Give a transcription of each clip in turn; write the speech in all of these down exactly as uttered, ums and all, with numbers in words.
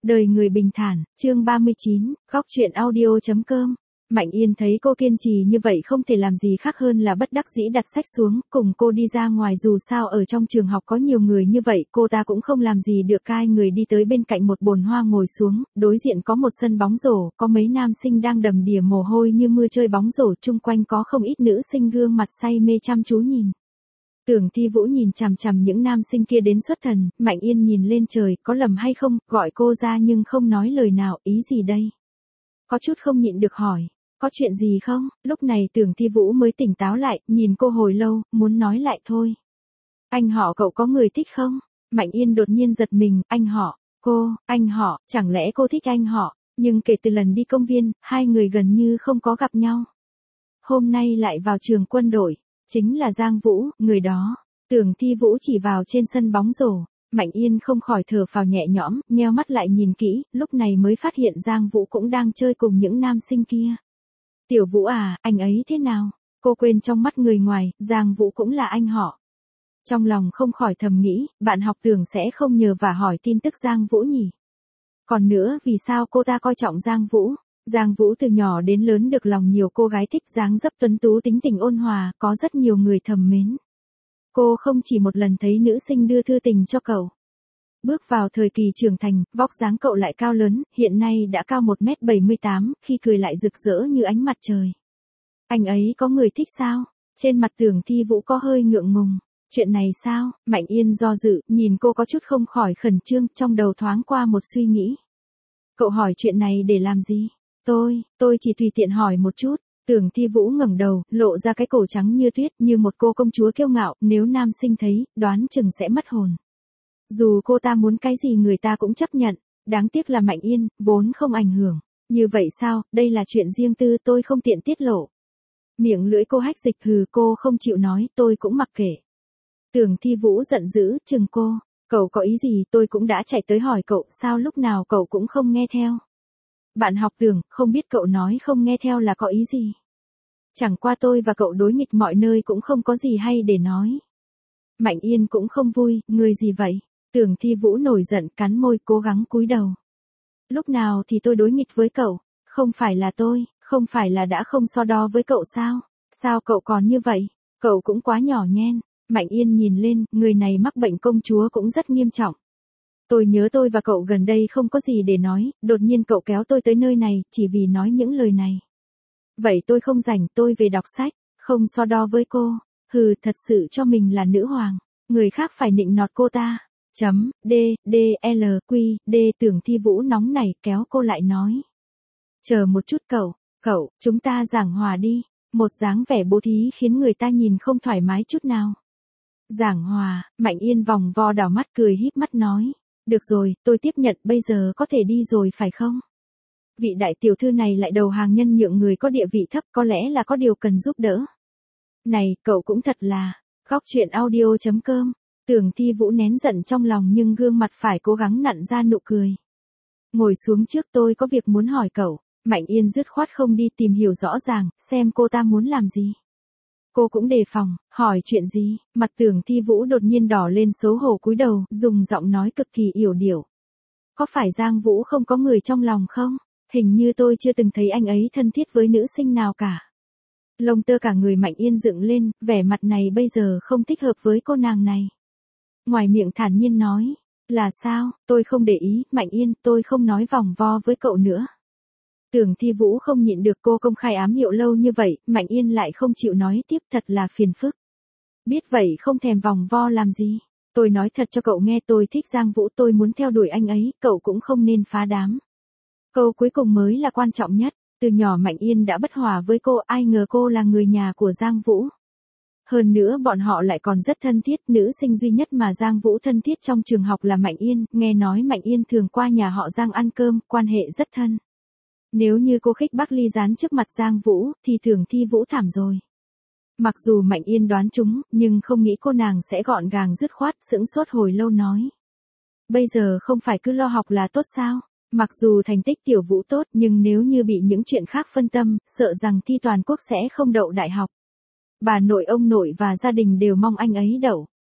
Đời người bình thản, chương ba mươi chín, góc truyện audio.com. Mạnh Yên thấy cô kiên trì như vậy không thể làm gì khác hơn là bất đắc dĩ đặt sách xuống, cùng cô đi ra ngoài, dù sao ở trong trường học có nhiều người như vậy, cô ta cũng không làm gì được. Cai người đi tới bên cạnh một bồn hoa ngồi xuống, đối diện có một sân bóng rổ, có mấy nam sinh đang đầm đìa mồ hôi như mưa chơi bóng rổ, chung quanh có không ít nữ sinh gương mặt say mê chăm chú nhìn. Tưởng Thi Vũ nhìn chằm chằm những nam sinh kia đến xuất thần, Mạnh Yên nhìn lên trời, có lầm hay không, gọi cô ra nhưng không nói lời nào, ý gì đây? Có chút không nhịn được hỏi, có chuyện gì không? Lúc này Tưởng Thi Vũ mới tỉnh táo lại, nhìn cô hồi lâu, muốn nói lại thôi. Anh họ cậu có người thích không? Mạnh Yên đột nhiên giật mình, anh họ, cô, anh họ, chẳng lẽ cô thích anh họ? Nhưng kể từ lần đi công viên, hai người gần như không có gặp nhau. Hôm nay lại vào trường quân đội. Chính là Giang Vũ, người đó. Tưởng Thi Vũ chỉ vào trên sân bóng rổ. Mạnh Yên không khỏi thở phào nhẹ nhõm, nheo mắt lại nhìn kỹ, lúc này mới phát hiện Giang Vũ cũng đang chơi cùng những nam sinh kia. Tiểu Vũ à, anh ấy thế nào? Cô quên trong mắt người ngoài, Giang Vũ cũng là anh họ. Trong lòng không khỏi thầm nghĩ, bạn học Tưởng sẽ không nhờ và hỏi tin tức Giang Vũ nhỉ? Còn nữa, vì sao cô ta coi trọng Giang Vũ? Giang Vũ từ nhỏ đến lớn được lòng nhiều cô gái thích, dáng dấp tuấn tú, tính tình ôn hòa, có rất nhiều người thầm mến. Cô không chỉ một lần thấy nữ sinh đưa thư tình cho cậu. Bước vào thời kỳ trưởng thành, vóc dáng cậu lại cao lớn, hiện nay đã cao một mét bảy mươi tám, khi cười lại rực rỡ như ánh mặt trời. Anh ấy có người thích sao? Trên mặt Tưởng Thi Vũ có hơi ngượng ngùng. Chuyện này sao? Mạnh Yên do dự, nhìn cô có chút không khỏi khẩn trương, trong đầu thoáng qua một suy nghĩ. Cậu hỏi chuyện này để làm gì? Tôi, tôi chỉ tùy tiện hỏi một chút. Tưởng Thi Vũ ngẩng đầu, lộ ra cái cổ trắng như tuyết, như một cô công chúa kiêu ngạo, nếu nam sinh thấy, đoán chừng sẽ mất hồn. Dù cô ta muốn cái gì người ta cũng chấp nhận, đáng tiếc là Mạnh Yên, vốn không ảnh hưởng. Như vậy sao, đây là chuyện riêng tư, tôi không tiện tiết lộ. Miệng lưỡi cô hách dịch, hừ, cô không chịu nói, tôi cũng mặc kệ. Tưởng Thi Vũ giận dữ, chừng cô, cậu có ý gì, tôi cũng đã chạy tới hỏi cậu, sao lúc nào cậu cũng không nghe theo. Bạn học Tưởng, không biết cậu nói không nghe theo là có ý gì. Chẳng qua tôi và cậu đối nghịch mọi nơi cũng không có gì hay để nói. Mạnh Yên cũng không vui, người gì vậy? Tưởng Thi Vũ nổi giận, cắn môi, cố gắng cúi đầu. Lúc nào thì tôi đối nghịch với cậu? Không phải là tôi, không phải là đã không so đo với cậu sao? Sao cậu còn như vậy? Cậu cũng quá nhỏ nhen. Mạnh Yên nhìn lên, người này mắc bệnh công chúa cũng rất nghiêm trọng. Tôi nhớ tôi và cậu gần đây không có gì để nói, đột nhiên cậu kéo tôi tới nơi này, chỉ vì nói những lời này. Vậy tôi không rảnh, tôi về đọc sách, không so đo với cô. Hừ, thật sự cho mình là nữ hoàng, người khác phải nịnh nọt cô ta. Chấm, D, D, L, Q, D. Tưởng Thi Vũ nóng nảy kéo cô lại nói. Chờ một chút cậu, cậu, chúng ta giảng hòa đi. Một dáng vẻ bố thí khiến người ta nhìn không thoải mái chút nào. Giảng hòa, Mạnh Yên vòng vo đảo mắt cười híp mắt nói. Được rồi, tôi tiếp nhận, bây giờ có thể đi rồi phải không? Vị đại tiểu thư này lại đầu hàng nhân nhượng người có địa vị thấp, có lẽ là có điều cần giúp đỡ. Này, cậu cũng thật là, góc truyện audio.com. Tưởng Thi Vũ nén giận trong lòng nhưng gương mặt phải cố gắng nặn ra nụ cười. Ngồi xuống trước, tôi có việc muốn hỏi cậu. Mạnh Yên dứt khoát không đi tìm hiểu rõ ràng, xem cô ta muốn làm gì. Cô cũng đề phòng, hỏi chuyện gì? Mặt Tưởng Thi Vũ đột nhiên đỏ lên, xấu hổ cúi đầu, dùng giọng nói cực kỳ yểu điệu. Có phải Giang Vũ không có người trong lòng không? Hình như tôi chưa từng thấy anh ấy thân thiết với nữ sinh nào cả. Lông tơ cả người Mạnh Yên dựng lên, vẻ mặt này bây giờ không thích hợp với cô nàng này. Ngoài miệng thản nhiên nói, là sao, tôi không để ý, Mạnh Yên, tôi không nói vòng vo với cậu nữa. Tưởng Thi Vũ không nhịn được, cô công khai ám hiệu lâu như vậy, Mạnh Yên lại không chịu nói tiếp, thật là phiền phức. Biết vậy không thèm vòng vo làm gì. Tôi nói thật cho cậu nghe, tôi thích Giang Vũ, tôi muốn theo đuổi anh ấy, cậu cũng không nên phá đám. Câu cuối cùng mới là quan trọng nhất. Từ nhỏ Mạnh Yên đã bất hòa với cô, ai ngờ cô là người nhà của Giang Vũ. Hơn nữa bọn họ lại còn rất thân thiết, nữ sinh duy nhất mà Giang Vũ thân thiết trong trường học là Mạnh Yên, nghe nói Mạnh Yên thường qua nhà họ Giang ăn cơm, quan hệ rất thân. Nếu như cô khích bác ly gián trước mặt Giang Vũ, thì Tưởng Thi Vũ thảm rồi. Mặc dù Mạnh Yên đoán trúng, nhưng không nghĩ cô nàng sẽ gọn gàng dứt khoát, sững sốt hồi lâu nói. Bây giờ không phải cứ lo học là tốt sao? Mặc dù thành tích Tiểu Vũ tốt, nhưng nếu như bị những chuyện khác phân tâm, sợ rằng thi toàn quốc sẽ không đậu đại học. Bà nội, ông nội và gia đình đều mong anh ấy đậu.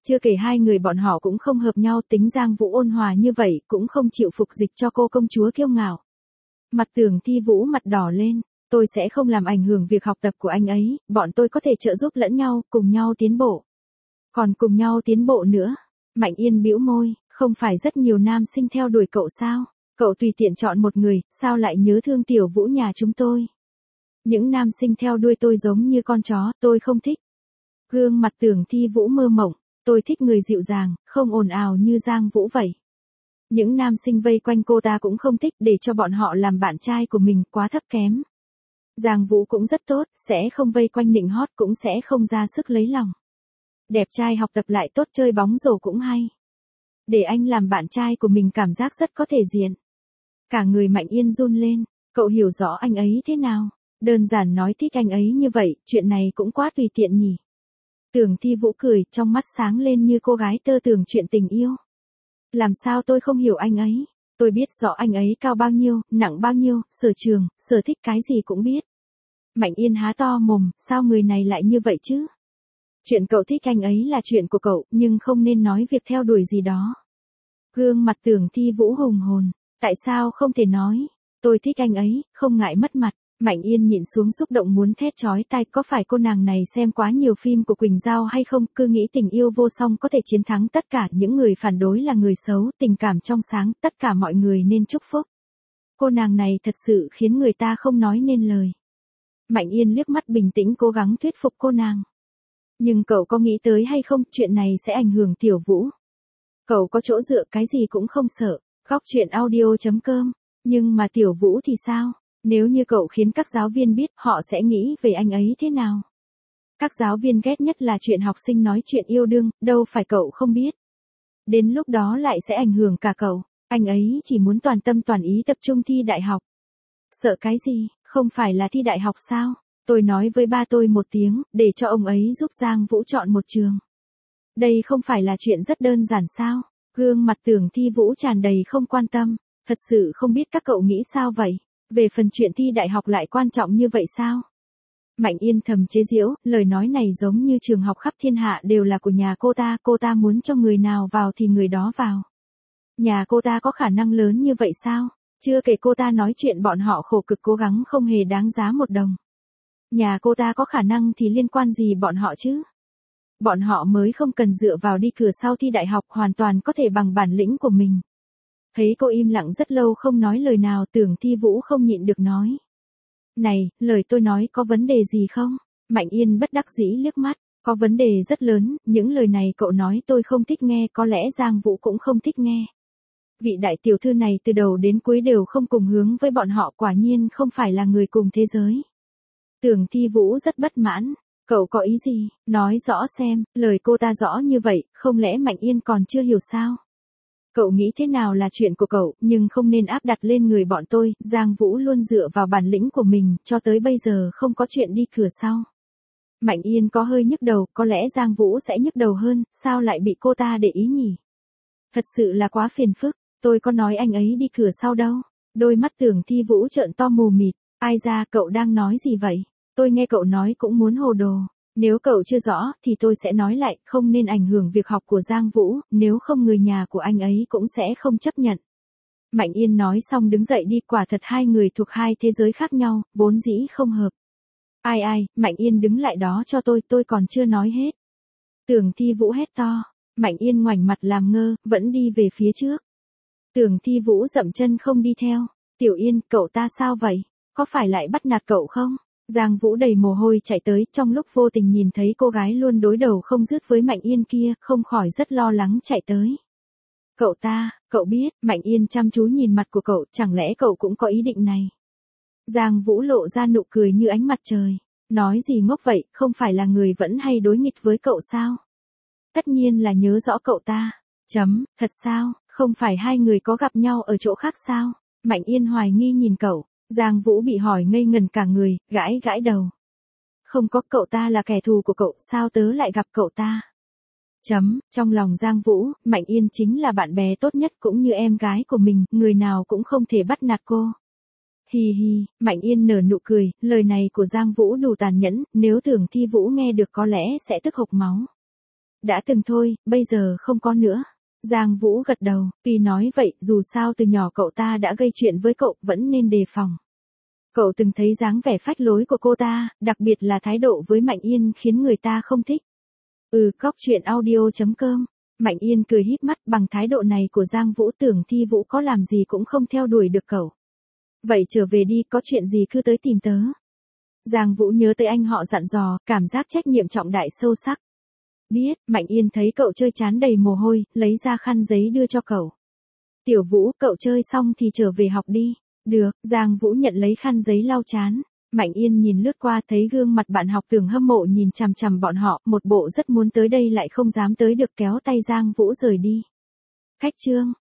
Chưa kể hai người bọn họ cũng không hợp nhau, tính Giang Vũ ôn hòa như vậy cũng không chịu phục dịch cho cô công chúa kiêu ngạo. Mặt Tưởng Thi Vũ mặt đỏ lên, tôi sẽ không làm ảnh hưởng việc học tập của anh ấy, bọn tôi có thể trợ giúp lẫn nhau, cùng nhau tiến bộ. Còn cùng nhau tiến bộ nữa. Mạnh Yên bĩu môi, không phải rất nhiều nam sinh theo đuổi cậu sao? Cậu tùy tiện chọn một người, sao lại nhớ thương Tiểu Vũ nhà chúng tôi? Những nam sinh theo đuôi tôi giống như con chó, tôi không thích. Gương mặt Tưởng Thi Vũ mơ mộng, tôi thích người dịu dàng, không ồn ào như Giang Vũ vậy. Những nam sinh vây quanh cô ta cũng không thích, để cho bọn họ làm bạn trai của mình, quá thấp kém. Giang Vũ cũng rất tốt, sẽ không vây quanh nịnh hót, cũng sẽ không ra sức lấy lòng. Đẹp trai học tập lại tốt, chơi bóng rổ cũng hay. Để anh làm bạn trai của mình cảm giác rất có thể diện. Cả người Mạnh Yên run lên, cậu hiểu rõ anh ấy thế nào? Đơn giản nói thích anh ấy như vậy, chuyện này cũng quá tùy tiện nhỉ. Tưởng Thi Vũ cười, trong mắt sáng lên như cô gái tơ tưởng chuyện tình yêu. Làm sao tôi không hiểu anh ấy? Tôi biết rõ anh ấy cao bao nhiêu, nặng bao nhiêu, sở trường, sở thích cái gì cũng biết. Mạnh Yên há to mồm, sao người này lại như vậy chứ? Chuyện cậu thích anh ấy là chuyện của cậu, nhưng không nên nói việc theo đuổi gì đó. Gương mặt Tưởng Thi Vũ hùng hồn, tại sao không thể nói? Tôi thích anh ấy, không ngại mất mặt. Mạnh Yên nhịn xuống xúc động muốn thét chói tai, có phải cô nàng này xem quá nhiều phim của Quỳnh Giao hay không, cứ nghĩ tình yêu vô song có thể chiến thắng tất cả, những người phản đối là người xấu, tình cảm trong sáng, tất cả mọi người nên chúc phúc. Cô nàng này thật sự khiến người ta không nói nên lời. Mạnh Yên liếc mắt bình tĩnh cố gắng thuyết phục cô nàng. Nhưng cậu có nghĩ tới hay không, chuyện này sẽ ảnh hưởng Tiểu Vũ. Cậu có chỗ dựa, cái gì cũng không sợ. Góc truyện audio chấm com. Nhưng mà Tiểu Vũ thì sao? Nếu như cậu khiến các giáo viên biết, họ sẽ nghĩ về anh ấy thế nào? Các giáo viên ghét nhất là chuyện học sinh nói chuyện yêu đương, đâu phải cậu không biết. Đến lúc đó lại sẽ ảnh hưởng cả cậu. Anh ấy chỉ muốn toàn tâm toàn ý tập trung thi đại học. Sợ cái gì, không phải là thi đại học sao? Tôi nói với ba tôi một tiếng, để cho ông ấy giúp Giang Vũ chọn một trường. Đây không phải là chuyện rất đơn giản sao? Gương mặt Tưởng Thi Vũ tràn đầy không quan tâm. Thật sự không biết các cậu nghĩ sao vậy? Về phần chuyện thi đại học lại quan trọng như vậy sao? Mạnh Yên thầm chế giễu, lời nói này giống như trường học khắp thiên hạ đều là của nhà cô ta, cô ta muốn cho người nào vào thì người đó vào. Nhà cô ta có khả năng lớn như vậy sao? Chưa kể cô ta nói chuyện bọn họ khổ cực cố gắng không hề đáng giá một đồng. Nhà cô ta có khả năng thì liên quan gì bọn họ chứ? Bọn họ mới không cần dựa vào đi cửa sau thi đại học, hoàn toàn có thể bằng bản lĩnh của mình. Thấy cô im lặng rất lâu không nói lời nào, Tưởng Thi Vũ không nhịn được nói. Này, lời tôi nói có vấn đề gì không? Mạnh Yên bất đắc dĩ liếc mắt, có vấn đề rất lớn, những lời này cậu nói tôi không thích nghe, có lẽ Giang Vũ cũng không thích nghe. Vị đại tiểu thư này từ đầu đến cuối đều không cùng hướng với bọn họ, quả nhiên không phải là người cùng thế giới. Tưởng Thi Vũ rất bất mãn, cậu có ý gì, nói rõ xem, lời cô ta rõ như vậy, không lẽ Mạnh Yên còn chưa hiểu sao? Cậu nghĩ thế nào là chuyện của cậu, nhưng không nên áp đặt lên người bọn tôi, Giang Vũ luôn dựa vào bản lĩnh của mình, cho tới bây giờ không có chuyện đi cửa sau. Mạnh Yên có hơi nhức đầu, có lẽ Giang Vũ sẽ nhức đầu hơn, sao lại bị cô ta để ý nhỉ? Thật sự là quá phiền phức, tôi có nói anh ấy đi cửa sau đâu. Đôi mắt Tưởng Thi Vũ trợn to mù mịt, ai ra cậu đang nói gì vậy? Tôi nghe cậu nói cũng muốn hồ đồ. Nếu cậu chưa rõ, thì tôi sẽ nói lại, không nên ảnh hưởng việc học của Giang Vũ, nếu không người nhà của anh ấy cũng sẽ không chấp nhận. Mạnh Yên nói xong đứng dậy đi, quả thật hai người thuộc hai thế giới khác nhau, vốn dĩ không hợp. Ai ai, Mạnh Yên đứng lại đó cho tôi, tôi còn chưa nói hết. Tưởng Thi Vũ hét to, Mạnh Yên ngoảnh mặt làm ngơ, vẫn đi về phía trước. Tưởng Thi Vũ dậm chân không đi theo. Tiểu Yên, cậu ta sao vậy? Có phải lại bắt nạt cậu không? Giang Vũ đầy mồ hôi chạy tới, trong lúc vô tình nhìn thấy cô gái luôn đối đầu không dứt với Mạnh Yên kia, không khỏi rất lo lắng chạy tới. Cậu ta, cậu biết, Mạnh Yên chăm chú nhìn mặt của cậu, chẳng lẽ cậu cũng có ý định này? Giang Vũ lộ ra nụ cười như ánh mặt trời. Nói gì ngốc vậy, không phải là người vẫn hay đối nghịch với cậu sao? Tất nhiên là nhớ rõ cậu ta. Chấm, thật sao, không phải hai người có gặp nhau ở chỗ khác sao? Mạnh Yên hoài nghi nhìn cậu. Giang Vũ bị hỏi ngây ngần cả người, gãi gãi đầu. Không có, cậu ta là kẻ thù của cậu, sao tớ lại gặp cậu ta? Chấm, trong lòng Giang Vũ, Mạnh Yên chính là bạn bè tốt nhất cũng như em gái của mình, người nào cũng không thể bắt nạt cô. Hi hi, Mạnh Yên nở nụ cười, lời này của Giang Vũ đủ tàn nhẫn, nếu Tưởng Thi Vũ nghe được có lẽ sẽ tức hộc máu. Đã từng thôi, bây giờ không có nữa. Giang Vũ gật đầu, tuy nói vậy, dù sao từ nhỏ cậu ta đã gây chuyện với cậu, vẫn nên đề phòng. Cậu từng thấy dáng vẻ phách lối của cô ta, đặc biệt là thái độ với Mạnh Yên khiến người ta không thích. Ừ, cóc truyện audio chấm com. Mạnh Yên cười híp mắt, bằng thái độ này của Giang Vũ tưởng Thi Vũ có làm gì cũng không theo đuổi được cậu. Vậy trở về đi, có chuyện gì cứ tới tìm tớ. Giang Vũ nhớ tới anh họ dặn dò, cảm giác trách nhiệm trọng đại sâu sắc. Biết, Mạnh Yên thấy cậu chơi chán đầy mồ hôi, lấy ra khăn giấy đưa cho cậu. Tiểu Vũ, cậu chơi xong thì trở về học đi. Được, Giang Vũ nhận lấy khăn giấy lau chán. Mạnh Yên nhìn lướt qua thấy gương mặt bạn học tưởng hâm mộ nhìn chằm chằm bọn họ, một bộ rất muốn tới đây lại không dám tới được kéo tay Giang Vũ rời đi. Khách trương.